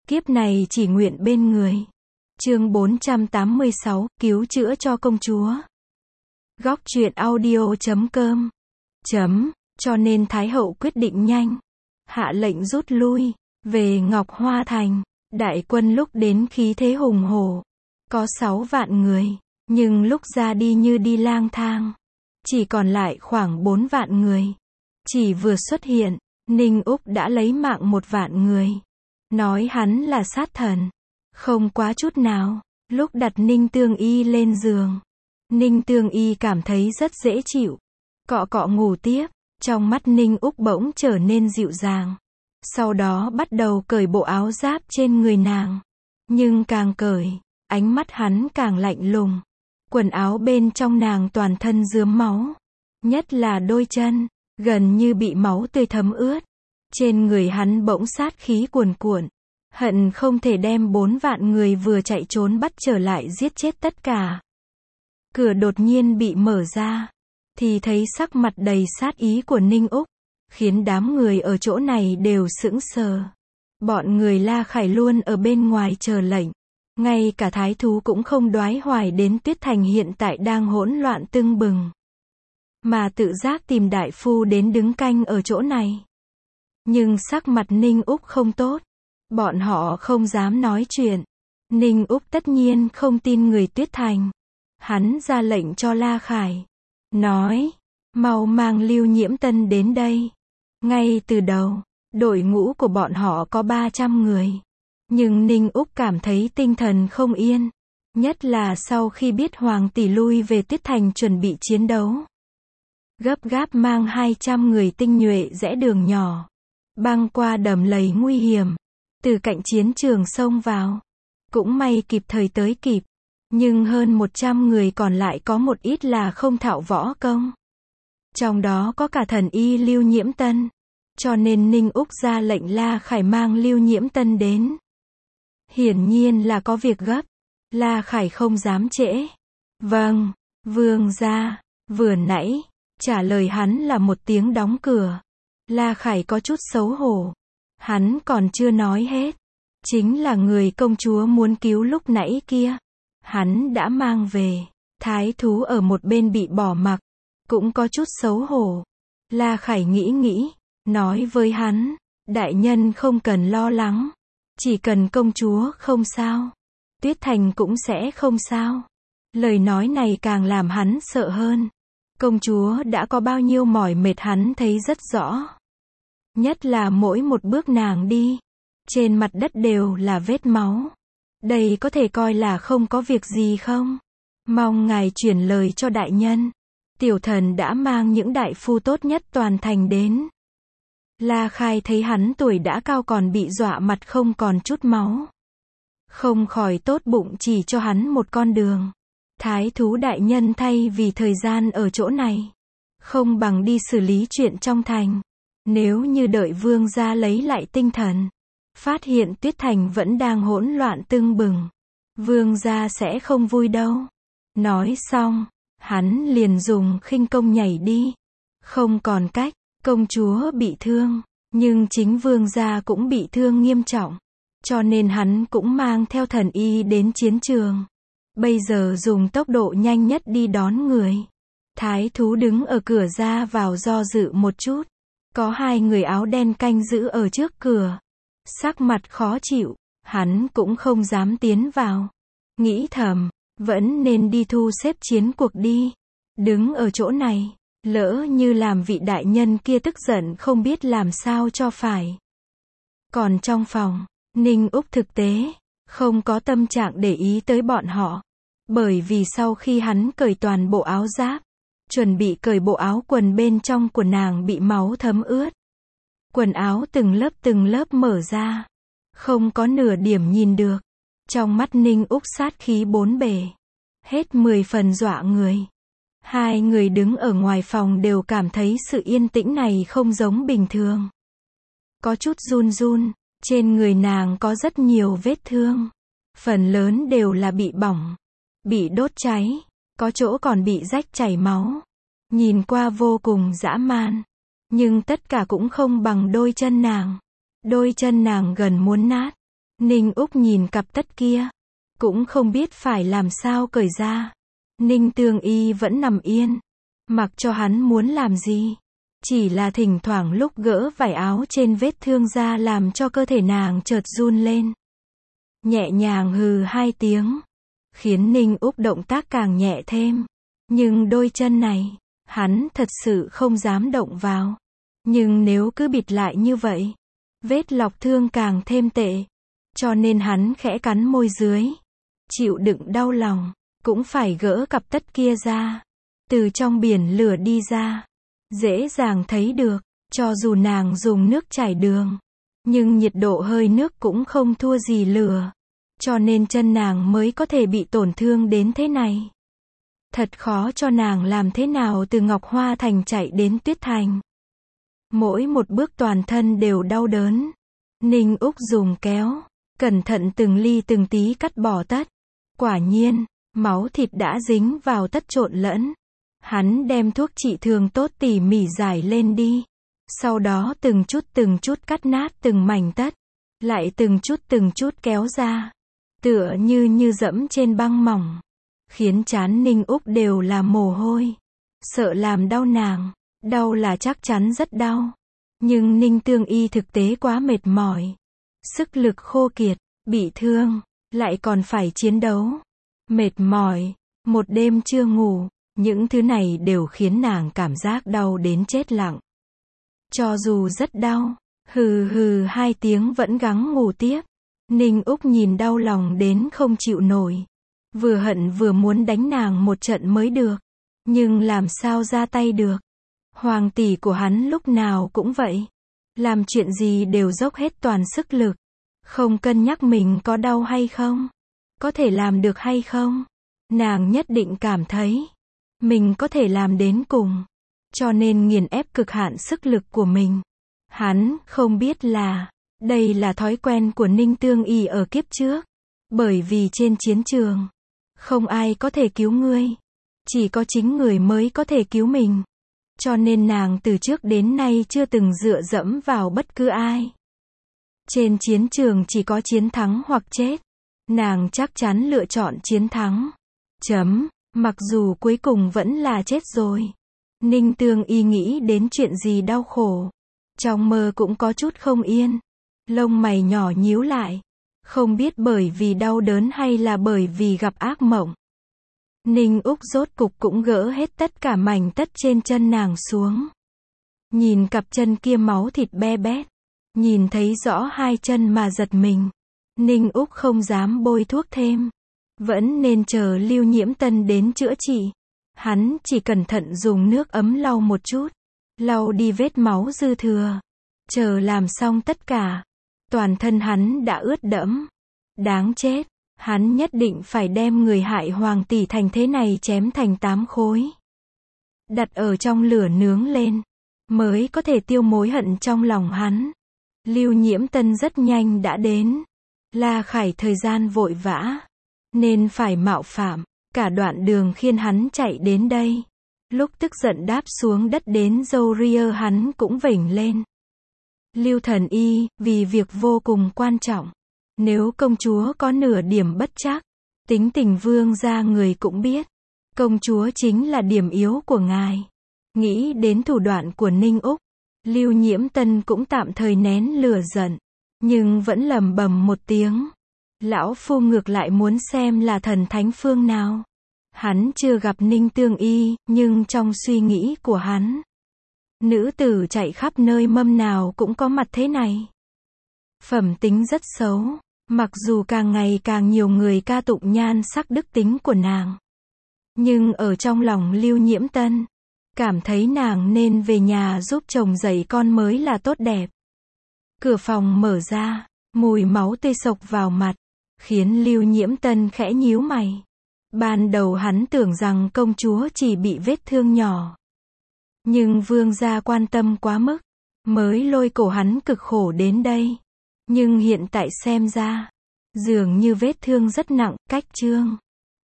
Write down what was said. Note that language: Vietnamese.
Kiếp này chỉ nguyện bên người. Chương 486, cứu chữa cho công chúa. Góc truyện audio.com. Cho nên Thái hậu quyết định nhanh. Hạ lệnh rút lui. Về Ngọc Hoa Thành. Đại quân lúc đến khí thế hùng hổ. Có 6 vạn người. Nhưng lúc ra đi như đi lang thang. Chỉ còn lại khoảng 4 vạn người. Chỉ vừa xuất hiện, Ninh Úc đã lấy mạng 1 vạn người. Nói hắn là sát thần. Không quá chút nào. Lúc đặt Ninh Tương Y lên giường, Ninh Tương Y cảm thấy rất dễ chịu. Cọ cọ ngủ tiếp. Trong mắt Ninh Úc bỗng trở nên dịu dàng. Sau đó bắt đầu cởi bộ áo giáp trên người nàng. Nhưng càng cởi, ánh mắt hắn càng lạnh lùng. Quần áo bên trong nàng toàn thân rướm máu. Nhất là đôi chân, gần như bị máu tươi thấm ướt. Trên người hắn bỗng sát khí cuồn cuộn. Hận không thể đem 4 vạn người vừa chạy trốn bắt trở lại giết chết tất cả. Cửa đột nhiên bị mở ra. Thì thấy sắc mặt đầy sát ý của Ninh Úc. Khiến đám người ở chỗ này đều sững sờ. Bọn người La Khải luôn ở bên ngoài chờ lệnh. Ngay cả thái thú cũng không đoái hoài đến Tuyết Thành hiện tại đang hỗn loạn tưng bừng. Mà tự giác tìm đại phu đến đứng canh ở chỗ này. Nhưng sắc mặt Ninh Úc không tốt. Bọn họ không dám nói chuyện. Ninh Úc tất nhiên không tin người Tuyết Thành. Hắn ra lệnh cho La Khải. Nói, mau mang Lưu Nhiễm Tân đến đây. Ngay từ đầu, đội ngũ của bọn họ có 300 người. Nhưng Ninh Úc cảm thấy tinh thần không yên. Nhất là sau khi biết Hoàng tỷ lui về Tuyết Thành chuẩn bị chiến đấu. Gấp gáp mang 200 người tinh nhuệ rẽ đường nhỏ. Băng qua đầm lầy nguy hiểm. Từ cạnh chiến trường xông vào. Cũng may kịp thời tới kịp. Nhưng hơn 100 người còn lại có một ít là không thạo võ công. Trong đó có cả thần y Lưu Nhiễm Tân. Cho nên Ninh Úc ra lệnh La Khải mang Lưu Nhiễm Tân đến. Hiển nhiên là có việc gấp. La Khải không dám trễ. Vâng, vương gia. Vừa nãy, trả lời hắn là một tiếng đóng cửa. La Khải có chút xấu hổ. Hắn còn chưa nói hết. Chính là người công chúa muốn cứu lúc nãy kia. Hắn đã mang về. Thái thú ở một bên bị bỏ mặc. Cũng có chút xấu hổ. La Khải nghĩ. Nói với hắn. Đại nhân không cần lo lắng. Chỉ cần công chúa không sao. Tuyết Thành cũng sẽ không sao. Lời nói này càng làm hắn sợ hơn. Công chúa đã có bao nhiêu mỏi mệt hắn thấy rất rõ. Nhất là mỗi một bước nàng đi. Trên mặt đất đều là vết máu. Đây có thể coi là không có việc gì không? Mong ngài chuyển lời cho đại nhân. Tiểu thần đã mang những đại phu tốt nhất toàn thành đến. La Khai thấy hắn tuổi đã cao còn bị dọa mặt không còn chút máu. Không khỏi tốt bụng chỉ cho hắn một con đường. Thái thú đại nhân thay vì thời gian ở chỗ này. Không bằng đi xử lý chuyện trong thành. Nếu như đợi vương gia lấy lại tinh thần. Phát hiện Tuyết Thành vẫn đang hỗn loạn tưng bừng. Vương gia sẽ không vui đâu. Nói xong, hắn liền dùng khinh công nhảy đi. Không còn cách, công chúa bị thương. Nhưng chính vương gia cũng bị thương nghiêm trọng. Cho nên hắn cũng mang theo thần y đến chiến trường. Bây giờ dùng tốc độ nhanh nhất đi đón người. Thái thú đứng ở cửa ra vào do dự một chút. Có 2 người áo đen canh giữ ở trước cửa. Sắc mặt khó chịu, hắn cũng không dám tiến vào. Nghĩ thầm, vẫn nên đi thu xếp chiến cuộc đi. Đứng ở chỗ này, lỡ như làm vị đại nhân kia tức giận không biết làm sao cho phải. Còn trong phòng, Ninh Úc thực tế, không có tâm trạng để ý tới bọn họ. Bởi vì sau khi hắn cởi toàn bộ áo giáp, chuẩn bị cởi bộ áo quần bên trong của nàng bị máu thấm ướt. Quần áo từng lớp mở ra. Không có nửa điểm nhìn được. Trong mắt Ninh Úc sát khí 4 bề. Hết 10 phần dọa người. 2 người đứng ở ngoài phòng đều cảm thấy sự yên tĩnh này không giống bình thường. Có chút run. Trên người nàng có rất nhiều vết thương. Phần lớn đều là bị bỏng. Bị đốt cháy. Có chỗ còn bị rách chảy máu. Nhìn qua vô cùng dã man. Nhưng tất cả cũng không bằng đôi chân nàng. Đôi chân nàng gần muốn nát. Ninh Úc nhìn cặp tất kia, cũng không biết phải làm sao cởi ra. Ninh Tương Y vẫn nằm yên, mặc cho hắn muốn làm gì. Chỉ là thỉnh thoảng lúc gỡ vải áo trên vết thương ra làm cho cơ thể nàng chợt run lên. Nhẹ nhàng hừ 2 tiếng, khiến Ninh Úc động tác càng nhẹ thêm. Nhưng đôi chân này, hắn thật sự không dám động vào. Nhưng nếu cứ bịt lại như vậy, vết lọc thương càng thêm tệ. Cho nên hắn khẽ cắn môi dưới, chịu đựng đau lòng, cũng phải gỡ cặp tất kia ra. Từ trong biển lửa đi ra, dễ dàng thấy được, cho dù nàng dùng nước chảy đường, nhưng nhiệt độ hơi nước cũng không thua gì lửa. Cho nên chân nàng mới có thể bị tổn thương đến thế này. Thật khó cho nàng làm thế nào từ Ngọc Hoa Thành chạy đến Tuyết Thành. Mỗi một bước toàn thân đều đau đớn. Ninh Úc dùng kéo, cẩn thận từng ly từng tí cắt bỏ tất. Quả nhiên, máu thịt đã dính vào tất trộn lẫn. Hắn đem thuốc trị thương tốt tỉ mỉ rải lên đi. Sau đó từng chút cắt nát từng mảnh tất. Lại từng chút kéo ra. Tựa như dẫm trên băng mỏng. Khiến trán Ninh Úc đều là mồ hôi. Sợ làm đau nàng. Đau là chắc chắn rất đau. Nhưng Ninh Tương Y thực tế quá mệt mỏi. Sức lực khô kiệt, bị thương, lại còn phải chiến đấu. Mệt mỏi, một đêm chưa ngủ, những thứ này đều khiến nàng cảm giác đau đến chết lặng. Cho dù rất đau, hừ 2 tiếng vẫn gắng ngủ tiếp. Ninh Úc nhìn đau lòng đến không chịu nổi. Vừa hận vừa muốn đánh nàng một trận mới được. Nhưng làm sao ra tay được. Hoàng tỷ của hắn lúc nào cũng vậy. Làm chuyện gì đều dốc hết toàn sức lực. Không cân nhắc mình có đau hay không. Có thể làm được hay không. Nàng nhất định cảm thấy mình có thể làm đến cùng. Cho nên nghiền ép cực hạn sức lực của mình. Hắn không biết là đây là thói quen của Ninh Tương Y ở kiếp trước. Bởi vì trên chiến trường, không ai có thể cứu ngươi. Chỉ có chính người mới có thể cứu mình. Cho nên nàng từ trước đến nay chưa từng dựa dẫm vào bất cứ ai. Trên chiến trường chỉ có chiến thắng hoặc chết. Nàng chắc chắn lựa chọn chiến thắng. Mặc dù cuối cùng vẫn là chết rồi. Ninh Tương Y nghĩ đến chuyện gì đau khổ. Trong mơ cũng có chút không yên. Lông mày nhỏ nhíu lại. Không biết bởi vì đau đớn hay là bởi vì gặp ác mộng. Ninh Úc rốt cục cũng gỡ hết tất cả mảnh tất trên chân nàng xuống. Nhìn cặp chân kia máu thịt be bét. Nhìn thấy rõ 2 chân mà giật mình. Ninh Úc không dám bôi thuốc thêm. Vẫn nên chờ Lưu Nhiễm Tân đến chữa trị. Hắn chỉ cẩn thận dùng nước ấm lau một chút. Lau đi vết máu dư thừa. Chờ làm xong tất cả. Toàn thân hắn đã ướt đẫm. Đáng chết. Hắn nhất định phải đem người hại Hoàng tỷ thành thế này chém thành 8 khối. Đặt ở trong lửa nướng lên. Mới có thể tiêu mối hận trong lòng hắn. Lưu Nhiễm Tân rất nhanh đã đến. La Khải thời gian vội vã. Nên phải mạo phạm. Cả đoạn đường khiêng hắn chạy đến đây. Lúc tức giận đáp xuống đất đến Zoria hắn cũng vểnh lên. Lưu Thần Y, vì việc vô cùng quan trọng. Nếu công chúa có nửa điểm bất trắc, tính tình vương gia người cũng biết. Công chúa chính là điểm yếu của ngài. Nghĩ đến thủ đoạn của Ninh Úc, Lưu Nhiễm Tân cũng tạm thời nén lửa giận. Nhưng vẫn lẩm bẩm một tiếng. Lão phu ngược lại muốn xem là thần thánh phương nào. Hắn chưa gặp Ninh Tương Y, nhưng trong suy nghĩ của hắn, nữ tử chạy khắp nơi mâm nào cũng có mặt thế này. Phẩm tính rất xấu. Mặc dù càng ngày càng nhiều người ca tụng nhan sắc đức tính của nàng. Nhưng ở trong lòng Lưu Nhiễm Tân, cảm thấy nàng nên về nhà giúp chồng dạy con mới là tốt đẹp. Cửa phòng mở ra, mùi máu tươi sộc vào mặt, khiến Lưu Nhiễm Tân khẽ nhíu mày. Ban đầu hắn tưởng rằng công chúa chỉ bị vết thương nhỏ. Nhưng vương gia quan tâm quá mức, mới lôi cổ hắn cực khổ đến đây. Nhưng hiện tại xem ra, dường như vết thương rất nặng, cách chương.